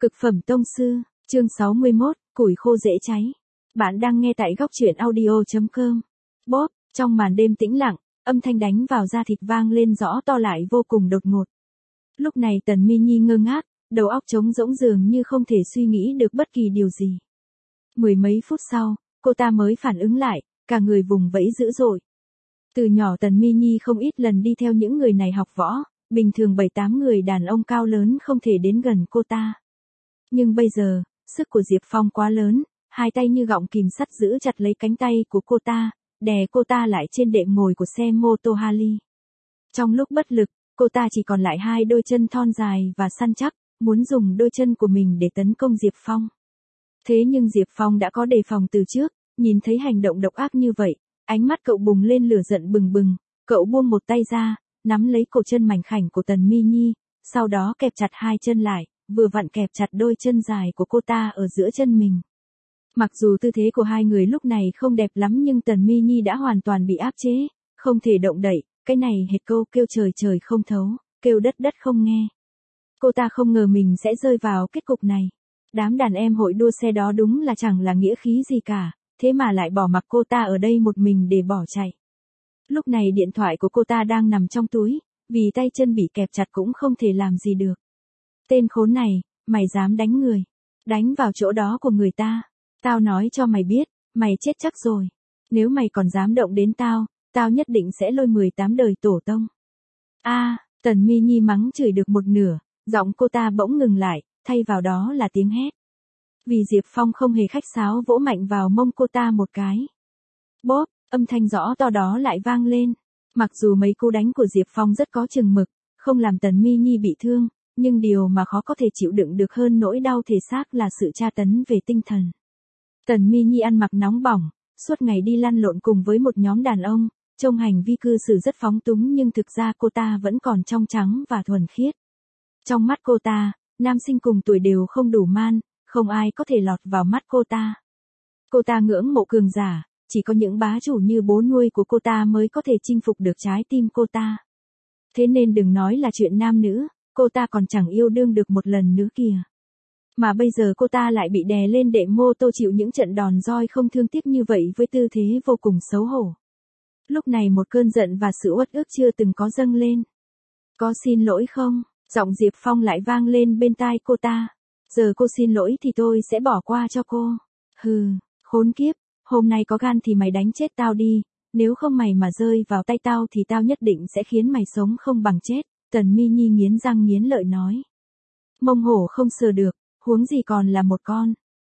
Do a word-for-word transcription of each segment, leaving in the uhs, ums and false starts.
Cực phẩm tông sư, chương sáu mươi mốt, củi khô dễ cháy. Bạn đang nghe tại góc truyện audio chấm com. Bóp, trong màn đêm tĩnh lặng, âm thanh đánh vào da thịt vang lên rõ to lại vô cùng đột ngột. Lúc này Tần Mi Nhi ngơ ngác, đầu óc trống rỗng dường như không thể suy nghĩ được bất kỳ điều gì. Mười mấy phút sau, cô ta mới phản ứng lại, cả người vùng vẫy dữ dội. Từ nhỏ Tần Mi Nhi không ít lần đi theo những người này học võ, bình thường bảy tám người đàn ông cao lớn không thể đến gần cô ta. Nhưng bây giờ, sức của Diệp Phong quá lớn, hai tay như gọng kìm sắt giữ chặt lấy cánh tay của cô ta, đè cô ta lại trên đệm ngồi của xe mô tô Harley. Trong lúc bất lực, cô ta chỉ còn lại hai đôi chân thon dài và săn chắc, muốn dùng đôi chân của mình để tấn công Diệp Phong. Thế nhưng Diệp Phong đã có đề phòng từ trước, nhìn thấy hành động độc ác như vậy, ánh mắt cậu bùng lên lửa giận bừng bừng, cậu buông một tay ra, nắm lấy cổ chân mảnh khảnh của Tần Mi Nhi, sau đó kẹp chặt hai chân lại, vừa vặn kẹp chặt đôi chân dài của cô ta ở giữa chân mình. Mặc dù tư thế của hai người lúc này không đẹp lắm nhưng Tần Mi Nhi đã hoàn toàn bị áp chế, không thể động đậy, cái này hệt câu kêu trời trời không thấu, kêu đất đất không nghe. Cô ta không ngờ mình sẽ rơi vào kết cục này. Đám đàn em hội đua xe đó đúng là chẳng là nghĩa khí gì cả, thế mà lại bỏ mặc cô ta ở đây một mình để bỏ chạy. Lúc này điện thoại của cô ta đang nằm trong túi, vì tay chân bị kẹp chặt cũng không thể làm gì được. Tên khốn này, mày dám đánh người, đánh vào chỗ đó của người ta, tao nói cho mày biết, mày chết chắc rồi. Nếu mày còn dám động đến tao, tao nhất định sẽ lôi mười tám đời tổ tông. A, à, Tần Mi Nhi mắng chửi được một nửa, giọng cô ta bỗng ngừng lại, thay vào đó là tiếng hét. Vì Diệp Phong không hề khách sáo vỗ mạnh vào mông cô ta một cái. Bóp, âm thanh rõ to đó lại vang lên. Mặc dù mấy cú đánh của Diệp Phong rất có chừng mực, không làm Tần Mi Nhi bị thương, nhưng điều mà khó có thể chịu đựng được hơn nỗi đau thể xác là sự tra tấn về tinh thần. Tần Mi Nhi ăn mặc nóng bỏng, suốt ngày đi lăn lộn cùng với một nhóm đàn ông, trông hành vi cư xử rất phóng túng nhưng thực ra cô ta vẫn còn trong trắng và thuần khiết. Trong mắt cô ta, nam sinh cùng tuổi đều không đủ man, không ai có thể lọt vào mắt cô ta. Cô ta ngưỡng mộ cường giả, chỉ có những bá chủ như bố nuôi của cô ta mới có thể chinh phục được trái tim cô ta. Thế nên đừng nói là chuyện nam nữ, cô ta còn chẳng yêu đương được một lần nữa kìa. Mà bây giờ cô ta lại bị đè lên đệm mô tô chịu những trận đòn roi không thương tiếc như vậy với tư thế vô cùng xấu hổ. Lúc này một cơn giận và sự uất ức chưa từng có dâng lên. Có xin lỗi không? Giọng Diệp Phong lại vang lên bên tai cô ta. Giờ cô xin lỗi thì tôi sẽ bỏ qua cho cô. Hừ, khốn kiếp, hôm nay có gan thì mày đánh chết tao đi, nếu không mày mà rơi vào tay tao thì tao nhất định sẽ khiến mày sống không bằng chết. Tần Mi Nhi nghiến răng nghiến lợi nói. Mông hổ không sờ được, huống gì còn là một con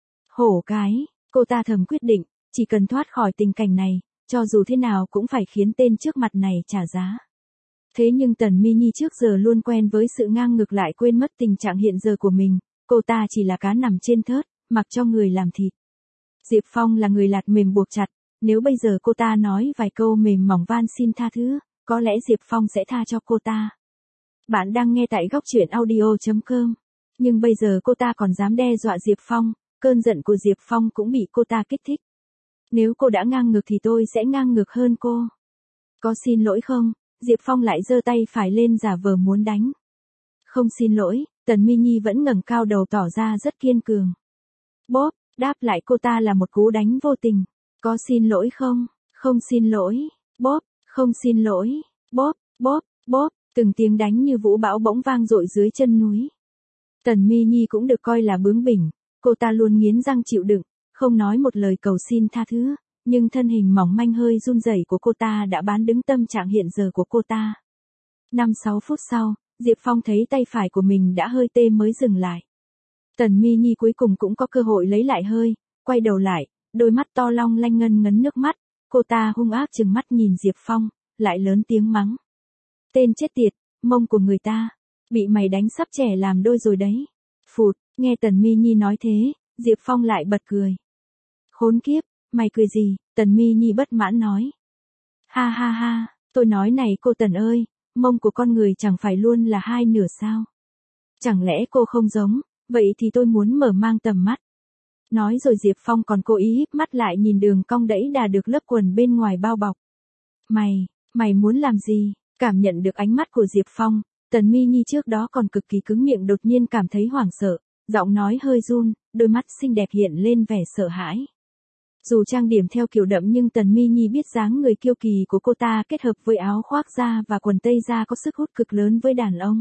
hổ cái, cô ta thầm quyết định, chỉ cần thoát khỏi tình cảnh này, cho dù thế nào cũng phải khiến tên trước mặt này trả giá. Thế nhưng Tần Mi Nhi trước giờ luôn quen với sự ngang ngược lại quên mất tình trạng hiện giờ của mình, cô ta chỉ là cá nằm trên thớt, mặc cho người làm thịt. Diệp Phong là người lạt mềm buộc chặt, nếu bây giờ cô ta nói vài câu mềm mỏng van xin tha thứ, có lẽ Diệp Phong sẽ tha cho cô ta. Bạn đang nghe tại góc truyện audio chấm com. Nhưng bây giờ cô ta còn dám đe dọa Diệp Phong, cơn giận của Diệp Phong cũng bị cô ta kích thích. Nếu cô đã ngang ngược thì tôi sẽ ngang ngược hơn cô. Có xin lỗi không? Diệp Phong lại giơ tay phải lên giả vờ muốn đánh. Không xin lỗi, Tần Mi Nhi vẫn ngẩng cao đầu tỏ ra rất kiên cường. Bóp, đáp lại cô ta là một cú đánh vô tình. Có xin lỗi không? Không xin lỗi. Bóp, không xin lỗi. Bóp, bóp, bóp, từng tiếng đánh như vũ bão bỗng vang dội dưới chân núi. Tần Mi Nhi cũng được coi là bướng bỉnh, cô ta luôn nghiến răng chịu đựng, không nói một lời cầu xin tha thứ, nhưng thân hình mỏng manh hơi run rẩy của cô ta đã bán đứng tâm trạng hiện giờ của cô ta. Năm sáu phút sau, Diệp Phong thấy tay phải của mình đã hơi tê mới dừng lại. Tần Mi Nhi cuối cùng cũng có cơ hội lấy lại hơi, quay đầu lại, đôi mắt to long lanh ngân ngấn nước mắt, cô ta hung ác trừng mắt nhìn Diệp Phong, lại lớn tiếng mắng. Tên chết tiệt, mông của người ta, bị mày đánh sắp trẻ làm đôi rồi đấy. Phụt, nghe Tần Mi Nhi nói thế, Diệp Phong lại bật cười. Khốn kiếp, mày cười gì? Tần Mi Nhi bất mãn nói. Ha ha ha, tôi nói này cô Tần ơi, mông của con người chẳng phải luôn là hai nửa sao? Chẳng lẽ cô không giống, vậy thì tôi muốn mở mang tầm mắt. Nói rồi Diệp Phong còn cố ý híp mắt lại nhìn đường cong đẫy đà được lớp quần bên ngoài bao bọc. Mày, mày muốn làm gì? Cảm nhận được ánh mắt của Diệp Phong, Tần Mi Nhi trước đó còn cực kỳ cứng miệng đột nhiên cảm thấy hoảng sợ, giọng nói hơi run, đôi mắt xinh đẹp hiện lên vẻ sợ hãi. Dù trang điểm theo kiểu đậm nhưng Tần Mi Nhi biết dáng người kiêu kỳ của cô ta kết hợp với áo khoác da và quần tây da có sức hút cực lớn với đàn ông.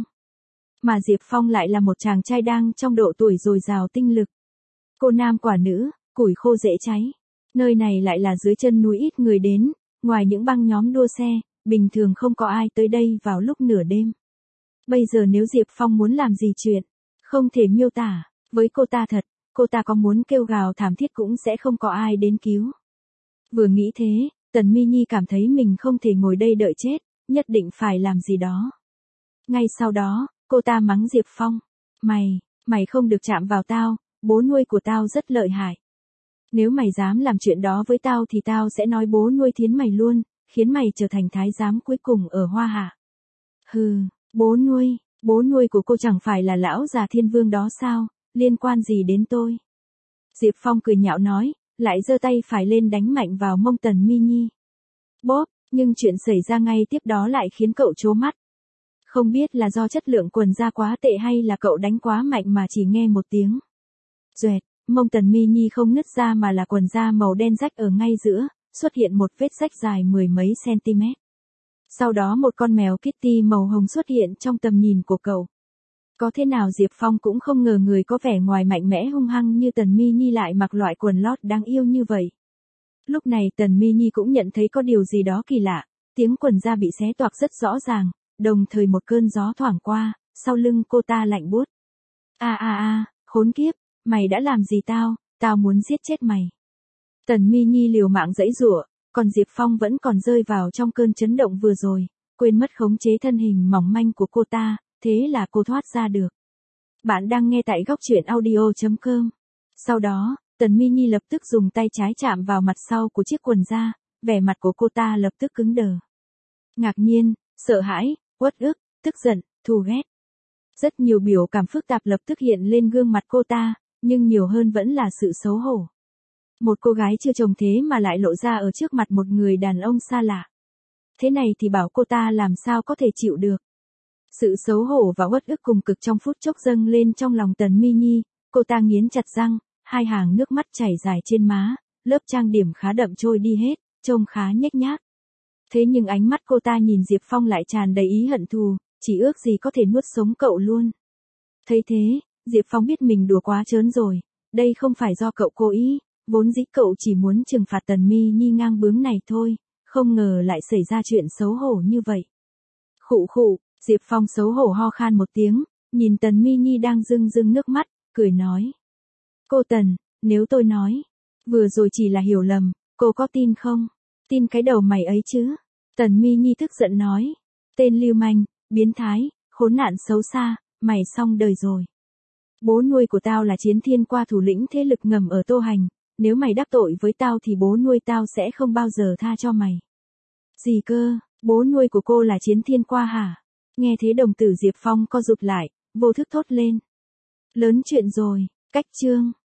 Mà Diệp Phong lại là một chàng trai đang trong độ tuổi dồi dào tinh lực. Cô nam quả nữ, củi khô dễ cháy. Nơi này lại là dưới chân núi ít người đến, ngoài những băng nhóm đua xe, bình thường không có ai tới đây vào lúc nửa đêm. Bây giờ nếu Diệp Phong muốn làm gì chuyện, không thể miêu tả, với cô ta thật, cô ta có muốn kêu gào thảm thiết cũng sẽ không có ai đến cứu. Vừa nghĩ thế, Tần Mi Nhi cảm thấy mình không thể ngồi đây đợi chết, nhất định phải làm gì đó. Ngay sau đó, cô ta mắng Diệp Phong, mày, mày không được chạm vào tao, bố nuôi của tao rất lợi hại. Nếu mày dám làm chuyện đó với tao thì tao sẽ nói bố nuôi thiến mày luôn, khiến mày trở thành thái giám cuối cùng ở Hoa Hạ. Hừ, bố nuôi, bố nuôi của cô chẳng phải là lão già thiên vương đó sao, liên quan gì đến tôi? Diệp Phong cười nhạo nói, lại giơ tay phải lên đánh mạnh vào mông Tần Mi Nhi. Bóp, nhưng chuyện xảy ra ngay tiếp đó lại khiến cậu trố mắt. Không biết là do chất lượng quần da quá tệ hay là cậu đánh quá mạnh mà chỉ nghe một tiếng duệt, mông Tần Mi Nhi không nứt ra mà là quần da màu đen rách ở ngay giữa, xuất hiện một vết rách dài mười mấy cm. Sau đó một con mèo Kitty màu hồng xuất hiện trong tầm nhìn của cậu. Có thế nào Diệp Phong cũng không ngờ người có vẻ ngoài mạnh mẽ hung hăng như Tần Mi Nhi lại mặc loại quần lót đáng yêu như vậy. Lúc này Tần Mi Nhi cũng nhận thấy có điều gì đó kỳ lạ, tiếng quần da bị xé toạc rất rõ ràng, đồng thời một cơn gió thoảng qua, sau lưng cô ta lạnh buốt. A a a, khốn kiếp, mày đã làm gì tao, tao muốn giết chết mày. Tần Mi Nhi liều mạng giãy giụa, còn Diệp Phong vẫn còn rơi vào trong cơn chấn động vừa rồi, quên mất khống chế thân hình mỏng manh của cô ta, thế là cô thoát ra được. Bạn đang nghe tại góc truyện audio chấm com. Sau đó, Tần Mi Nhi lập tức dùng tay trái chạm vào mặt sau của chiếc quần da, vẻ mặt của cô ta lập tức cứng đờ. Ngạc nhiên, sợ hãi, uất ức, tức giận, thù ghét. Rất nhiều biểu cảm phức tạp lập tức hiện lên gương mặt cô ta, nhưng nhiều hơn vẫn là sự xấu hổ. Một cô gái chưa chồng thế mà lại lộ ra ở trước mặt một người đàn ông xa lạ. Thế này thì bảo cô ta làm sao có thể chịu được. Sự xấu hổ và uất ức cùng cực trong phút chốc dâng lên trong lòng Tần Mi Nhi, cô ta nghiến chặt răng, hai hàng nước mắt chảy dài trên má, lớp trang điểm khá đậm trôi đi hết, trông khá nhếch nhác. Thế nhưng ánh mắt cô ta nhìn Diệp Phong lại tràn đầy ý hận thù, chỉ ước gì có thể nuốt sống cậu luôn. Thấy thế, Diệp Phong biết mình đùa quá trớn rồi, đây không phải do cậu cố ý, vốn dĩ cậu chỉ muốn trừng phạt Tần Mi Nhi ngang bướng này thôi, không ngờ lại xảy ra chuyện xấu hổ như vậy. Khụ khụ, Diệp Phong xấu hổ ho khan một tiếng, nhìn Tần Mi Nhi đang rưng rưng nước mắt, cười nói. Cô Tần, nếu tôi nói, vừa rồi chỉ là hiểu lầm, cô có tin không? Tin cái đầu mày ấy chứ? Tần Mi Nhi tức giận nói. Tên lưu manh, biến thái, khốn nạn xấu xa, mày xong đời rồi. Bố nuôi của tao là Chiến Thiên Qua thủ lĩnh thế lực ngầm ở Tô Hành, nếu mày đắc tội với tao thì bố nuôi tao sẽ không bao giờ tha cho mày. Gì cơ, bố nuôi của cô là Chiến Thiên Qua hả? Nghe thế đồng tử Diệp Phong co rụt lại, vô thức thốt lên. Lớn chuyện rồi, cách chương.